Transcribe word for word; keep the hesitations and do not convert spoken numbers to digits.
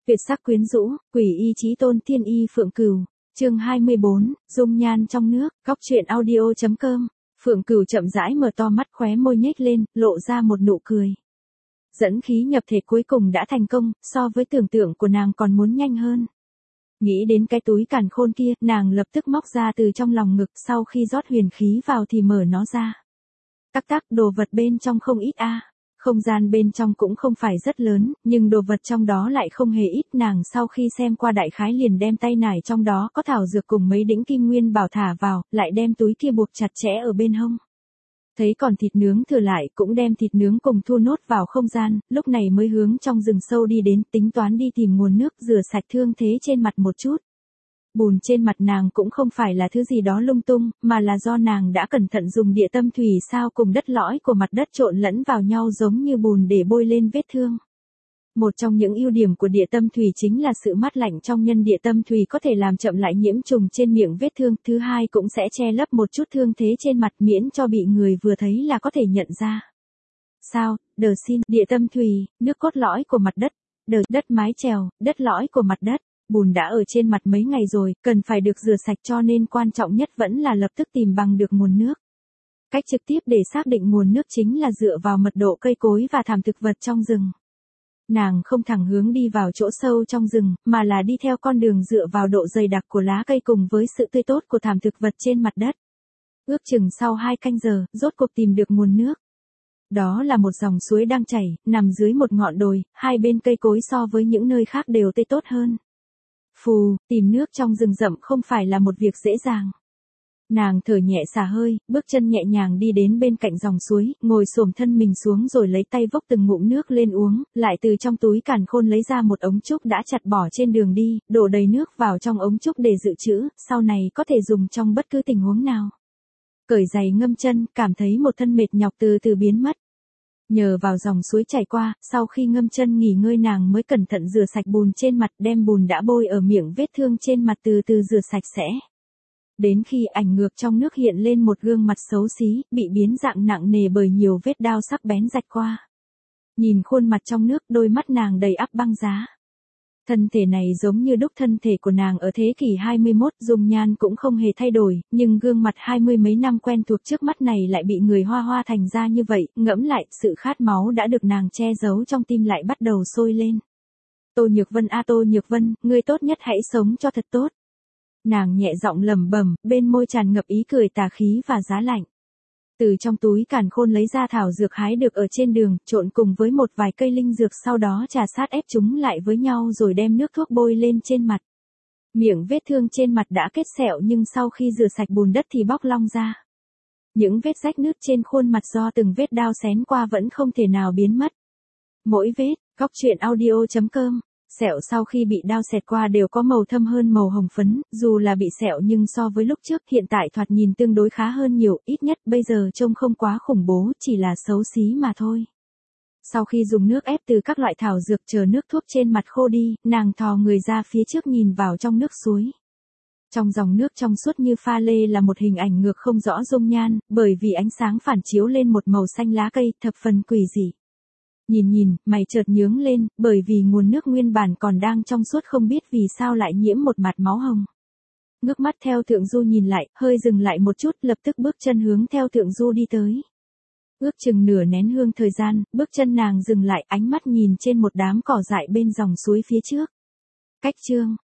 Tuyệt sắc quyến rũ, quỷ y chí tôn thiên y Phượng Cửu. Chương hai mươi bốn, dung nhan trong nước, góc truyện audio chấm com. Phượng Cửu chậm rãi mở to mắt, khóe môi nhếch lên, lộ ra một nụ cười. Dẫn khí nhập thể cuối cùng đã thành công, so với tưởng tượng của nàng còn muốn nhanh hơn. Nghĩ đến cái túi càn khôn kia, nàng lập tức móc ra từ trong lòng ngực, sau khi rót huyền khí vào thì mở nó ra. Tắc tắc, đồ vật bên trong không ít a. Không gian bên trong cũng không phải rất lớn, nhưng đồ vật trong đó lại không hề ít. Nàng sau khi xem qua đại khái liền đem tay nải trong đó có thảo dược cùng mấy đĩnh kim nguyên bảo thả vào, lại đem túi kia buộc chặt chẽ ở bên hông. Thấy còn thịt nướng thừa lại, cũng đem thịt nướng cùng thu nốt vào không gian, lúc này mới hướng trong rừng sâu đi đến, tính toán đi tìm nguồn nước rửa sạch thương thế trên mặt một chút. Bùn trên mặt nàng cũng không phải là thứ gì đó lung tung, mà là do nàng đã cẩn thận dùng địa tâm thủy sao cùng đất lõi của mặt đất trộn lẫn vào nhau giống như bùn để bôi lên vết thương. Một trong những ưu điểm của địa tâm thủy chính là sự mát lạnh trong nhân địa tâm thủy có thể làm chậm lại nhiễm trùng trên miệng vết thương, thứ hai cũng sẽ che lấp một chút thương thế trên mặt miễn cho bị người vừa thấy là có thể nhận ra. Sao, đờ xin, địa tâm thủy, nước cốt lõi của mặt đất, đờ đất mái chèo, đất lõi của mặt đất. Bùn đã ở trên mặt mấy ngày rồi, cần phải được rửa sạch cho nên quan trọng nhất vẫn là lập tức tìm bằng được nguồn nước. Cách trực tiếp để xác định nguồn nước chính là dựa vào mật độ cây cối và thảm thực vật trong rừng. Nàng không thẳng hướng đi vào chỗ sâu trong rừng, mà là đi theo con đường dựa vào độ dày đặc của lá cây cùng với sự tươi tốt của thảm thực vật trên mặt đất. Ước chừng sau hai canh giờ, rốt cuộc tìm được nguồn nước. Đó là một dòng suối đang chảy, nằm dưới một ngọn đồi, hai bên cây cối so với những nơi khác đều tươi tốt hơn. Phù, tìm nước trong rừng rậm không phải là một việc dễ dàng. Nàng thở nhẹ xả hơi, bước chân nhẹ nhàng đi đến bên cạnh dòng suối, ngồi xổm thân mình xuống rồi lấy tay vốc từng ngụm nước lên uống, lại từ trong túi càn khôn lấy ra một ống trúc đã chặt bỏ trên đường đi, đổ đầy nước vào trong ống trúc để dự trữ, sau này có thể dùng trong bất cứ tình huống nào. Cởi giày ngâm chân, cảm thấy một thân mệt nhọc từ từ biến mất. Nhờ vào dòng suối chảy qua, sau khi ngâm chân nghỉ ngơi nàng mới cẩn thận rửa sạch bùn trên mặt, đem bùn đã bôi ở miệng vết thương trên mặt từ từ rửa sạch sẽ. Đến khi ảnh ngược trong nước hiện lên một gương mặt xấu xí, bị biến dạng nặng nề bởi nhiều vết đao sắc bén rạch qua. Nhìn khuôn mặt trong nước, đôi mắt nàng đầy ắp băng giá. Thân thể này giống như đúc thân thể của nàng ở thế kỷ hai mươi mốt, dung nhan cũng không hề thay đổi, nhưng gương mặt hai mươi mấy năm quen thuộc trước mắt này lại bị người hoa hoa thành ra như vậy, ngẫm lại, sự khát máu đã được nàng che giấu trong tim lại bắt đầu sôi lên. Tô Nhược Vân a Tô Nhược Vân, ngươi tốt nhất hãy sống cho thật tốt. Nàng nhẹ giọng lẩm bẩm, bên môi tràn ngập ý cười tà khí và giá lạnh. Từ trong túi càn khôn lấy ra thảo dược hái được ở trên đường, trộn cùng với một vài cây linh dược, sau đó trà sát ép chúng lại với nhau rồi đem nước thuốc bôi lên trên mặt. Miệng vết thương trên mặt đã kết sẹo nhưng sau khi rửa sạch bùn đất thì bóc long ra. Những vết rách nứt trên khuôn mặt do từng vết đao xén qua vẫn không thể nào biến mất. Mỗi vết, góc truyện audio chấm com. Sẹo sau khi bị đao xẹt qua đều có màu thâm hơn màu hồng phấn, dù là bị sẹo nhưng so với lúc trước hiện tại thoạt nhìn tương đối khá hơn nhiều, ít nhất bây giờ trông không quá khủng bố, chỉ là xấu xí mà thôi. Sau khi dùng nước ép từ các loại thảo dược chờ nước thuốc trên mặt khô đi, nàng thò người ra phía trước nhìn vào trong nước suối. Trong dòng nước trong suốt như pha lê là một hình ảnh ngược không rõ dung nhan, bởi vì ánh sáng phản chiếu lên một màu xanh lá cây, thập phần quỷ dị. Nhìn nhìn, mày chợt nhướng lên, bởi vì nguồn nước nguyên bản còn đang trong suốt không biết vì sao lại nhiễm một mặt máu hồng. Ngước mắt theo Thượng Du nhìn lại, hơi dừng lại một chút, lập tức bước chân hướng theo Thượng Du đi tới. Ước chừng nửa nén hương thời gian, bước chân nàng dừng lại, ánh mắt nhìn trên một đám cỏ dại bên dòng suối phía trước. Cách chương,